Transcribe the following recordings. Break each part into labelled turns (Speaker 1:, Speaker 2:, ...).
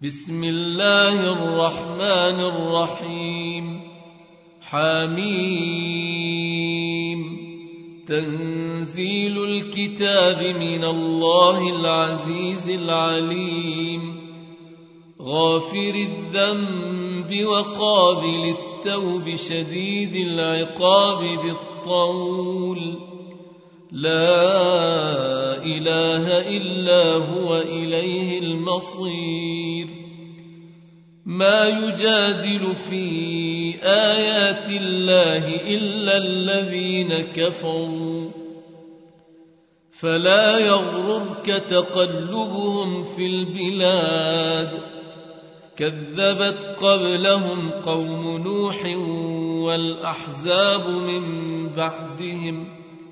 Speaker 1: بسم الله الرحمن الرحيم. حميم. تنزيل الكتاب من الله العزيز العليم، غافر الذنب وقابل التوب شديد العقاب ذي الطول، لا إله إلا هو إليه المصير. ما يجادل في آيات الله إلا الذين كفروا، فلا يغررك تقلبهم في البلاد. كذبت قبلهم قوم نوح والأحزاب من بعدهم،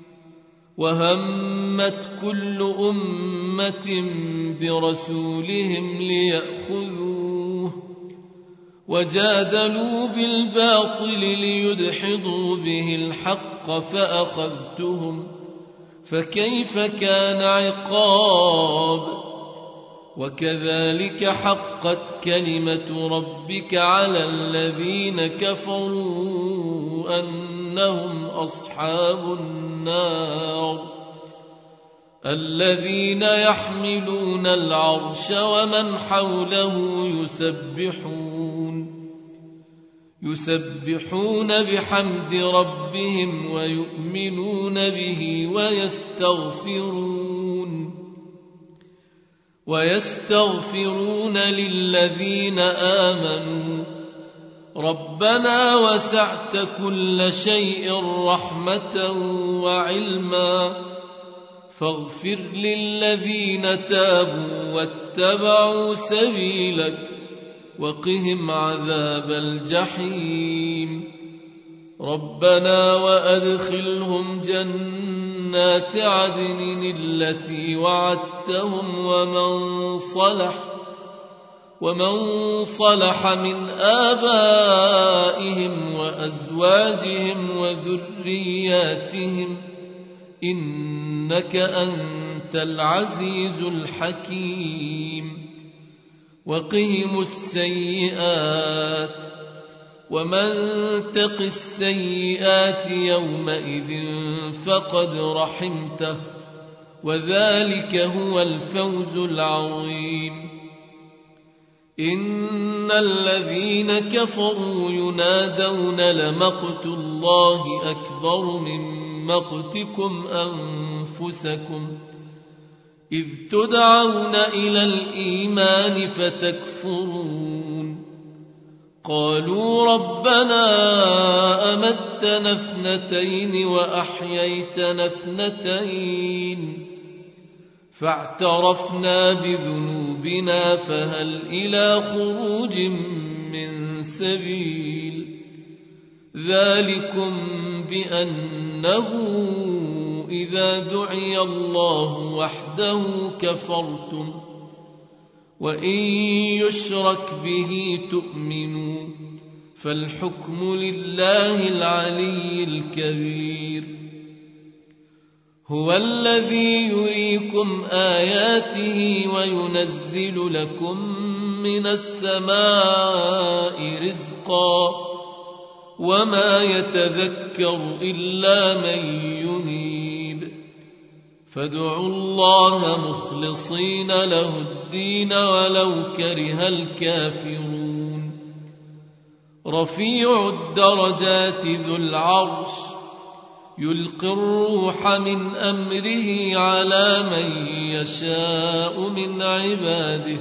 Speaker 1: وهمت كل أمة برسولهم ليأخذوه، وجادلوا بالباطل ليدحضوا به الحق فأخذتهم، فكيف كان عقاب. وكذلك حقت كلمة ربك على الذين كفروا أنهم أصحاب النار. الذين يحملون العرش ومن حوله يسبحون بحمد ربهم ويؤمنون به ويستغفرون للذين آمنوا ربنا وسعت كل شيء رحمة وعلما، فاغفر للذين تابوا واتبعوا سبيلك وقهم عذاب الجحيم. ربنا وأدخلهم جنات عدن التي وعدتهم ومن صلح من آبائهم وأزواجهم وذرياتهم، إنك أنت العزيز الحكيم. وقهم السيئات، ومن تق السيئات يومئذ فقد رحمته، وذلك هو الفوز العظيم. إن الذين كفروا ينادون لمقت الله أكبر من مقتكم أنفسكم إذ تدعون إلى الإيمان فتكفرون. قالوا ربنا أمتنا اثنتين وأحييتنا اثنتين، فاعترفنا بذنوبنا فهل إلى خروج من سبيل. ذلكم بأنه إذا دعي الله وحده كفرتم، وإن يشرك به تؤمنوا، فالحكم لله العلي الكبير. هو الذي يريكم آياته وينزل لكم من السماء رزقا، وما يتذكر إلا من ينيب. فادعوا الله مخلصين له الدين ولو كره الكافرون. رفيع الدرجات ذو العرش يلقي الروح من أمره على من يشاء من عباده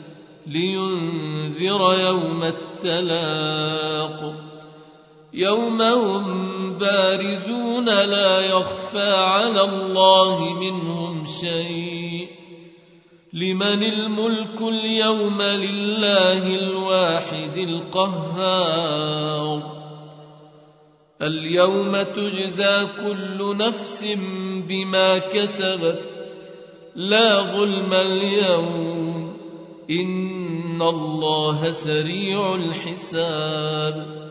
Speaker 1: لينذر يوم التلاق، يوم هم بارزون لا يخفى على الله منهم شيء. لمن الملك اليوم؟ لله الواحد القهار. اليوم تجزى كل نفس بما كسبت، لا ظلم اليوم، إن الله سريع الحساب.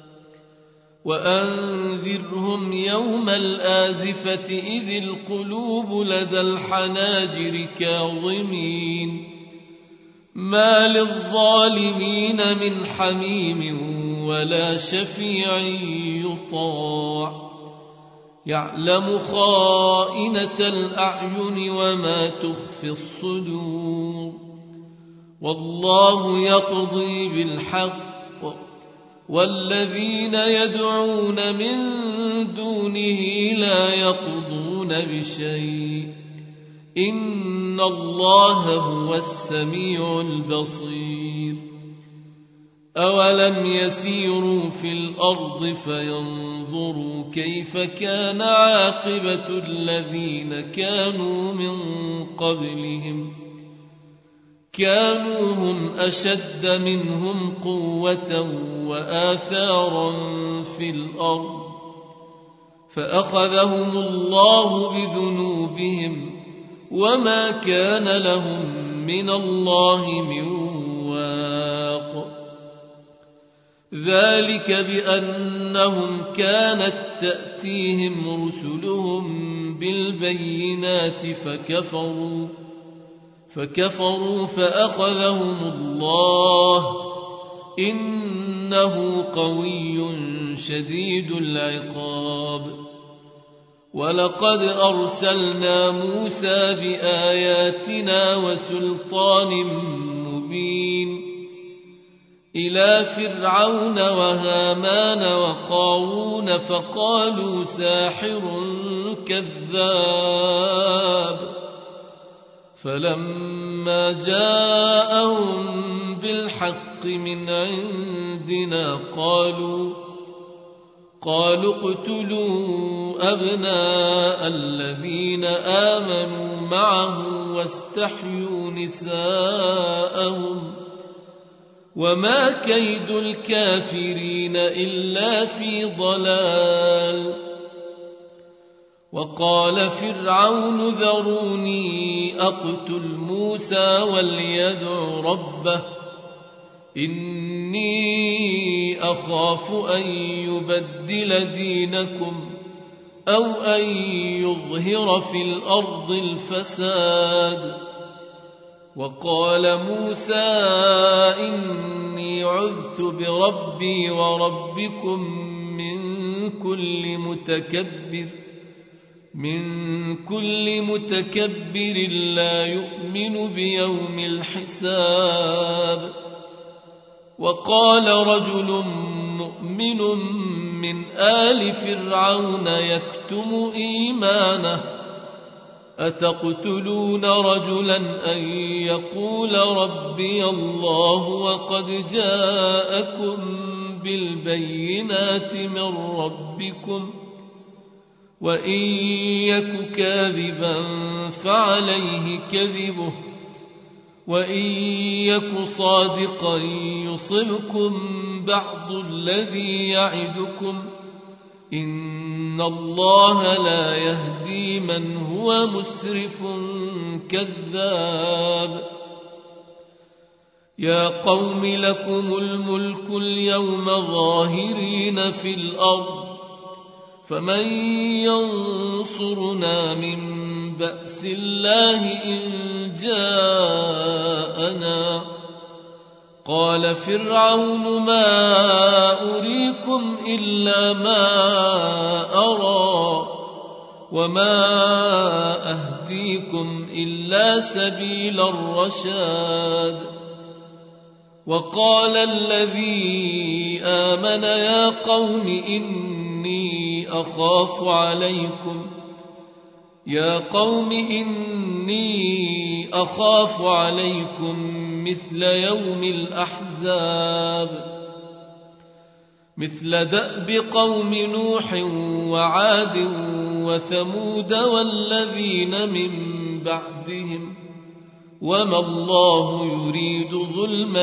Speaker 1: وأنذرهم يوم الآزفة إذ القلوب لدى الحناجر كاظمين ما للظالمين من حميم ولا شفيع يطاع يعلم خائنة الأعين وما تخفي الصدور والله يقضي بالحق والذين يدعون من دونه لا يقضون بشيء إن الله هو السميع البصير أولم يسيروا في الأرض فينظروا كيف كان عاقبة الذين كانوا من قبلهم كانوا هم أشد منهم قوة وآثارا في الأرض فأخذهم الله بذنوبهم وما كان لهم من الله من واق ذلك بأنهم كانت تأتيهم رسلهم بالبينات فكفروا فأخذهم الله إنه قوي شديد العقاب ولقد أرسلنا موسى بآياتنا وسلطان مبين إلى فرعون وهامان وقارون فقالوا ساحر كذاب فلما جاءهم بالحق من عندنا قالوا اقتلوا أبناء الذين آمنوا معه واستحيوا نساءهم وما كيد الكافرين إلا في ضلال وقال فرعون ذروني أقتل موسى وليدع ربه إني أخاف أن يبدل دينكم أو أن يظهر في الأرض الفساد وقال موسى إني عذت بربي وربكم من كل متكبر لا يؤمن بيوم الحساب وقال رجل مؤمن من آل فرعون يكتم إيمانه أتقتلون رجلا أن يقول ربي الله وقد جاءكم بالبينات من ربكم وإن يك كاذبا فعليه كذبه وإن يك صادقا يصبكم بعض الذي يعدكم إن الله لا يهدي من هو مسرف كذاب يا قوم لكم الملك اليوم ظاهرين في الأرض فمن ينصرنا من بأس الله إن جاءنا قال فرعون ما أريكم إلا ما أرى وما أهديكم إلا سبيل الرشاد وقال الذي آمن يا قوم إني أخاف عليكم مثل يوم الأحزاب مثل دأب قوم نوح وعاد وثمود والذين من بعدهم وما الله يريد ظلما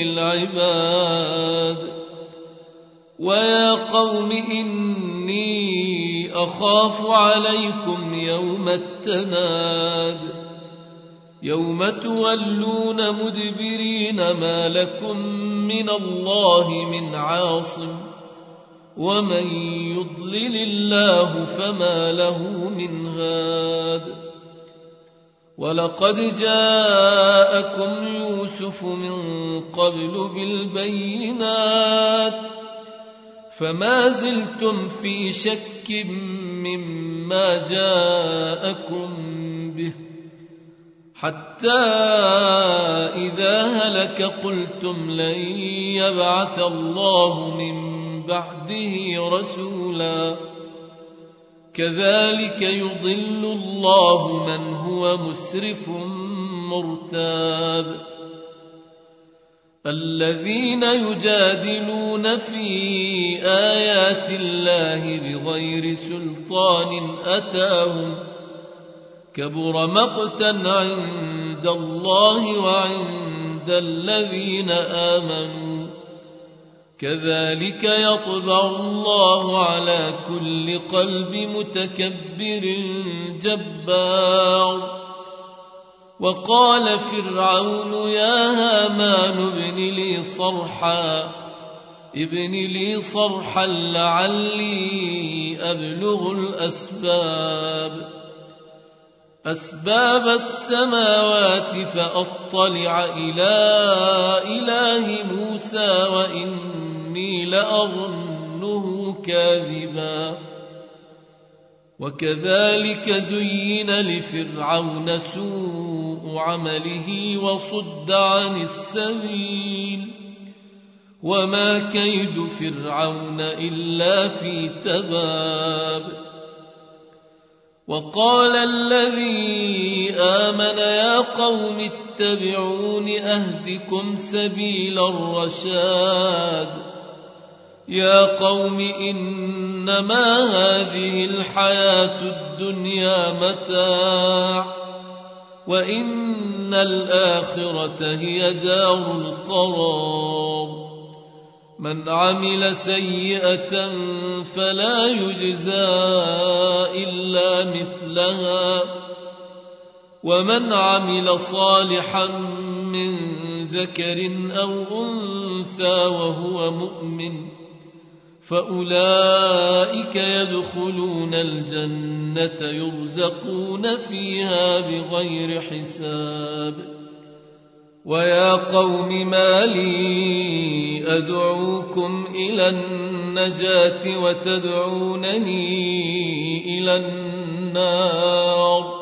Speaker 1: للعباد ويا قوم إني أخاف عليكم يوم التناد يوم تولون مدبرين ما لكم من الله من عاصم ومن يضلل الله فما له من هاد ولقد جاءكم يوسف من قبل بالبينات فما زلتم في شك مما جاءكم به حتى إذا هلك قلتم لن يبعث الله من بعده رسولا كذلك يضل الله من هو مسرف مرتاب الذين يجادلون في آيات الله بغير سلطان أتاهم كبر مقتا عند الله وعند الذين آمنوا كذلك يطبع الله على كل قلب متكبر جبار وقال فرعون يا هامان ابن لي صرحا لعلي أبلغ أسباب السماوات فأطلع إلى إله موسى وإني لأظنه كاذبا وكذلك زين لفرعون سوء عمله وصد عن السبيل وما كيد فرعون إلا في تباب وقال الذي آمن يا قوم اتبعون أهدكم سبيل الرشاد يا قوم إنما هذه الحياة الدنيا متاع وإن الآخرة هي دار القرار من عمل سيئة فلا يجزى إلا مثلها ومن عمل صالحا من ذكر أو أنثى وهو مؤمن فأولئك يدخلون الجنة يرزقون فيها بغير حساب ويا قوم ما لي أدعوكم إلى النجاة وتدعونني إلى النار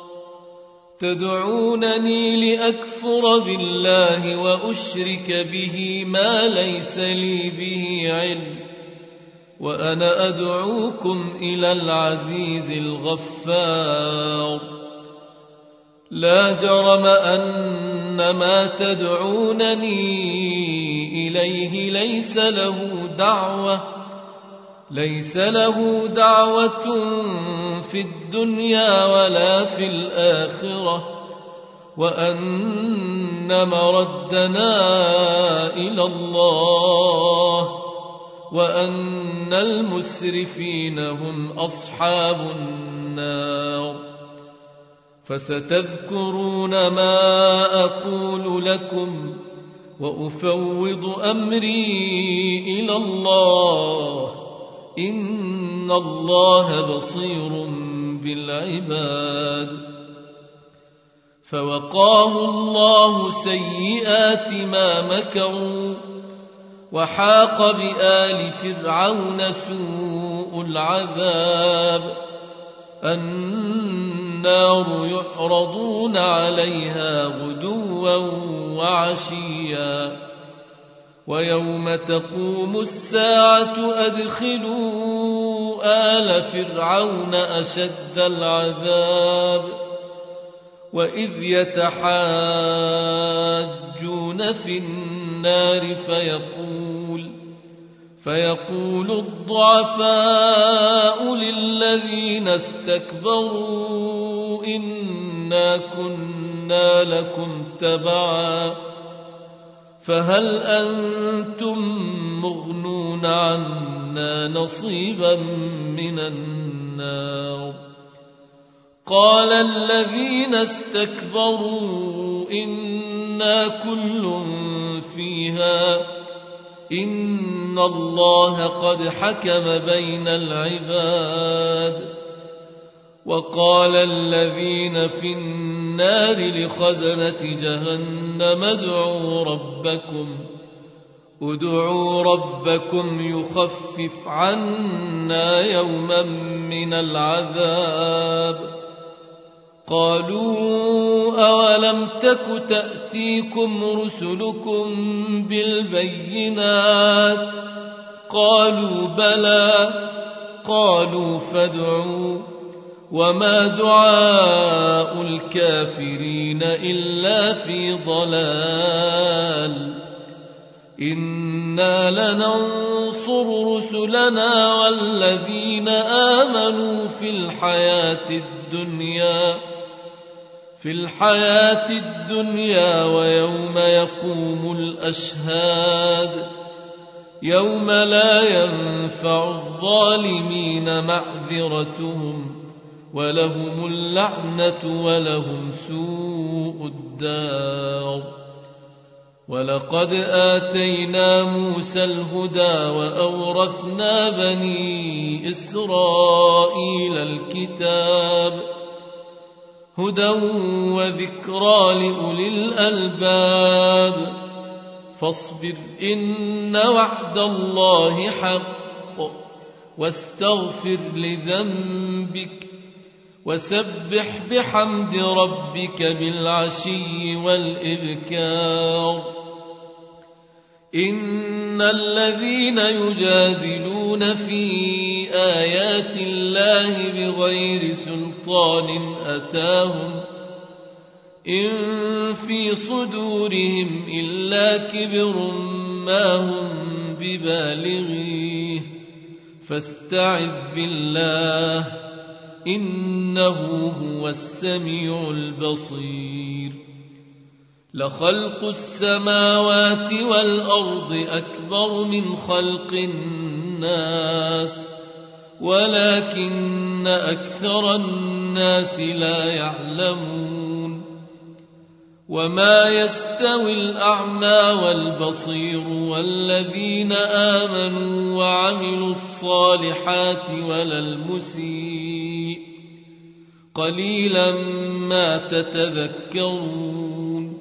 Speaker 1: تدعونني لأكفر بالله وأشرك به ما ليس لي به علم وأنا أدعوكم إلى العزيز الغفار لا جرم أن ما تدعونني إليه ليس له دعوة في الدنيا ولا في الآخرة وأن مردنا إلى الله وأن المسرفين هم أصحاب النار فستذكرون ما أقول لكم وأفوض أمري إلى الله إن الله بصير بالعباد فوقاه الله سيئات ما مكروا وحاق بآل فرعون سوء العذاب النار يعرضون عليها غدوا وعشيا ويوم تقوم الساعة أدخلوا آل فرعون أشد العذاب وإذ يتحاجون في النار فيقول الضعفاء للذين استكبروا إنا كنا لكم تبعا فهل أنتم مغنون عنا نصيبا من النار قال الذين استكبروا إنا كل فيها إن الله قد حكم بين العباد وقال الذين في النار النار لخزنة جهنم ادعوا ربكم يخفف عنا يوما من العذاب. قالوا أولم تك تأتيكم رسلكم بالبينات؟ قالوا بلى. قالوا فادعوا. وما دعاء الكافرين إلا في ضلال. إنا لننصر رسلنا والذين آمنوا في الحياة الدنيا ويوم يقوم الأشهاد، يوم لا ينفع الظالمين معذرتهم ولهم اللعنة ولهم سوء الدار. ولقد آتينا موسى الهدى وأورثنا بني إسرائيل الكتاب هدى وذكرى لأولي الألباب. فاصبر إن وعد الله حق واستغفر لذنبك وسبح بحمد ربك بالعشي والإبكار. إن الذين يجادلون في آيات الله بغير سلطان أتاهم إن في صدورهم إلا كبر ما هم ببالغيه فاستعذ بالله إنه هو السميع البصير. لخلق السماوات والأرض أكبر من خلق الناس ولكن أكثر الناس لا يعلمون. وما يستوي الأعمى والبصير والذين آمنوا وعملوا الصالحات ولا المسيء قليلا ما تتذكرون.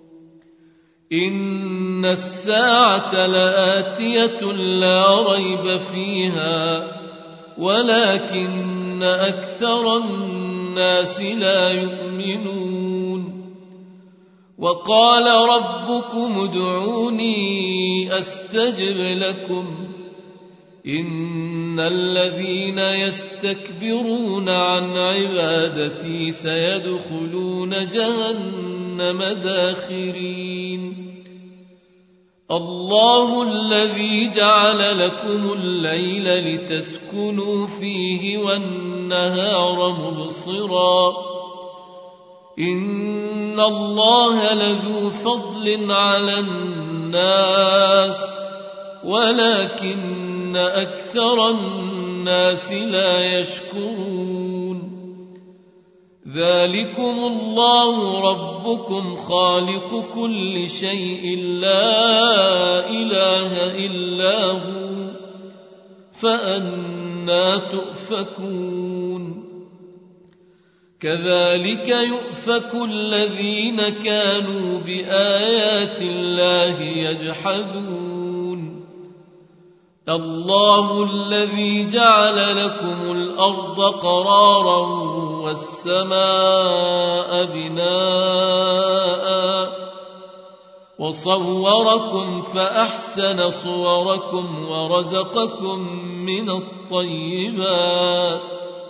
Speaker 1: إن الساعة لآتية لا ريب فيها ولكن أكثر الناس لا يؤمنون. وقال ربكم ادعوني أستجب لكم إن الذين يستكبرون عن عبادتي سيدخلون جهنم داخرين. الله الذي جعل لكم الليل لتسكنوا فيه والنهار مبصرا إن الله لذو فضل على الناس ولكن أكثر الناس لا يشكرون. ذلكم الله ربكم خالق كل شيء لا إله إلا هو فأنى تؤفكون. كذلك يؤفك الذين كانوا بآيات الله يجحدون. الله الذي جعل لكم الأرض قرارا والسماء بناء وصوركم فأحسن صوركم ورزقكم من الطيبات.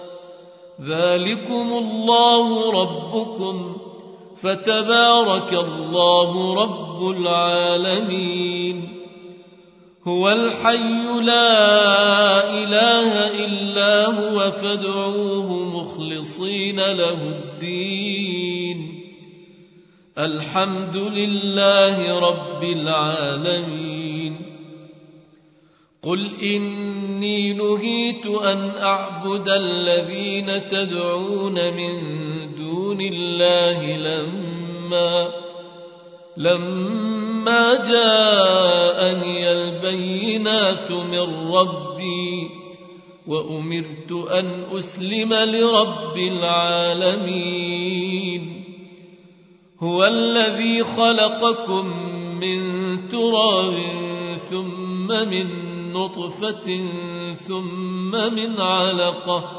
Speaker 1: ذلكم الله ربكم فتبارك الله رب العالمين. هو الحي لا إله إلا هو فادعوه مخلصين له الدين الحمد لله رب العالمين. قل إني نهيت أن أعبد الذين تدعون من دون الله لما جاءني البينات من ربي وأمرت أن أسلم لرب العالمين. هو الذي خلقكم من تراب ثم من نطفة ثم من علقة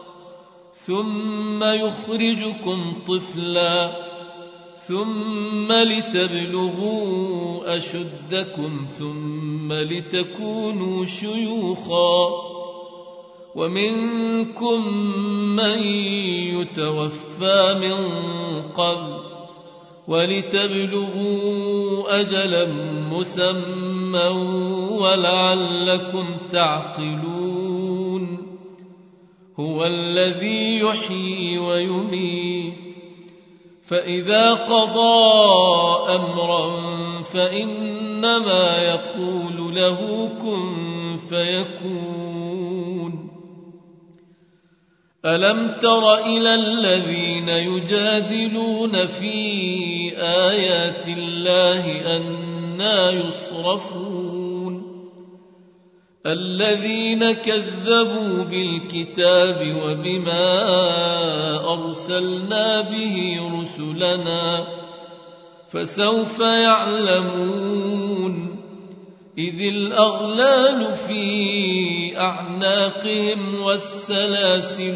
Speaker 1: ثم يخرجكم طفلا ثم لتبلغوا أشدكم ثم لتكونوا شيوخا ومنكم من يتوفى من قبل ولتبلغوا أجلا مسمى ولعلكم تعقلون هو الذي يحيي ويميت فإذا قضى أمرا فإنما يقول له كن فيكون ألم تر إلى الذين يجادلون في آيات الله أنى يصرفون الذين كذبوا بالكتاب وبما أرسلنا به رسلنا فسوف يعلمون إذ الأغلال في أعناقهم والسلاسل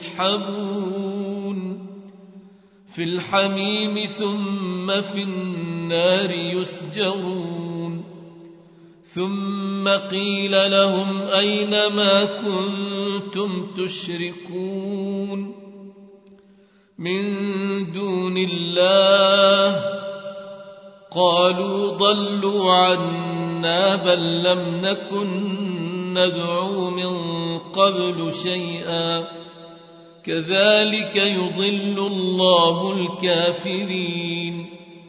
Speaker 1: يسحبون في الحميم ثم في النار يسجرون ثم قيل لهم أين ما كنتم تشركون من دون الله قالوا ضلوا عنا بل لم نكن ندعو من قبل شيئا كذلك يضل الله الكافرين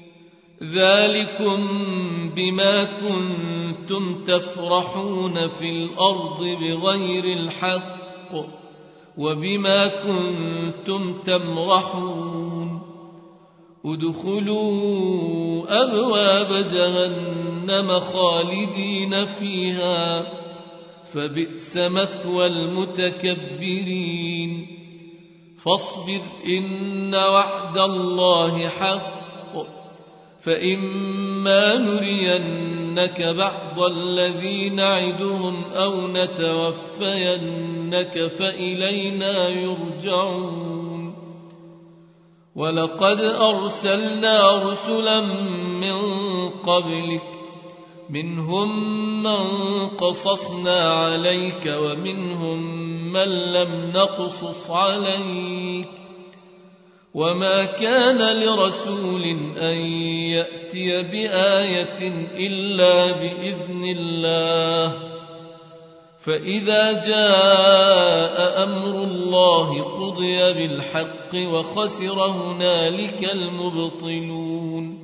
Speaker 1: ذلكم بما كنتم تفرحون في الأرض بغير الحق وبما كنتم تمرحون ادخلوا أبواب جهنم خالدين فيها فبئس مثوى المتكبرين فاصبر إن وعد الله حق فإما نرينك بعض الذي نعدهم أو نتوفينك فإلينا يرجعون ولقد أرسلنا رسلا من قبلك منهم من قصصنا عليك ومنهم من لم نقصص عليك وما كان لرسول أن يأتي بآية إلا بإذن الله فإذا جاء أمر الله قضي بالحق وخسر هنالك المبطلون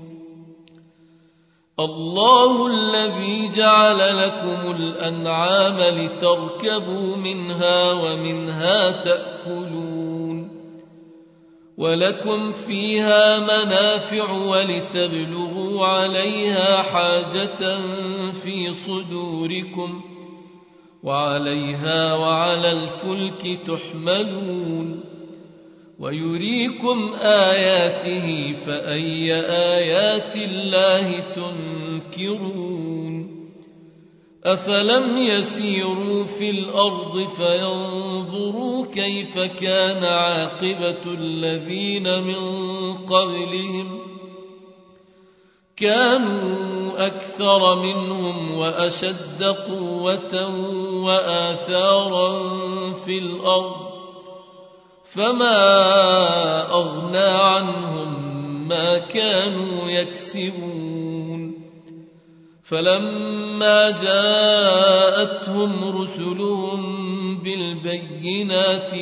Speaker 1: الله الذي جعل لكم الأنعام لتركبوا منها ومنها تأكلون ولكم فيها منافع ولتبلغوا عليها حاجة في صدوركم وعليها وعلى الفلك تحملون ويريكم آياته فأي آيات الله تنكرون أفلم يسيروا في الأرض فينظروا كيف كان عاقبة الذين من قبلهم كانوا أكثر منهم وأشد قوة وآثارا في الأرض فما أغنى عنهم ما كانوا يكسبون فلما جاءتهم رسلهم بالبينات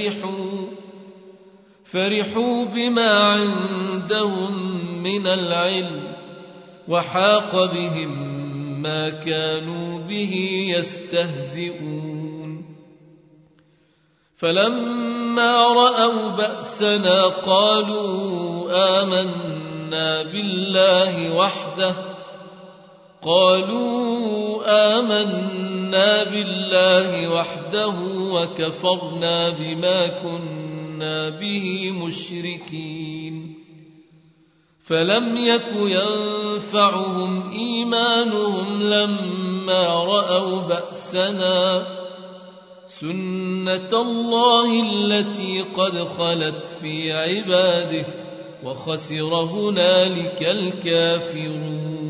Speaker 1: فرحوا بما عندهم من العلم وحاق بهم ما كانوا به يستهزئون فلما رأوا بأسنا قالوا آمنا بالله وحده وكفرنا بما كنا به مشركين فلم يك ينفعهم إيمانهم لما رأوا بأسنا سنة الله التي قد خلت في عباده وخسر هنالك الكافرون.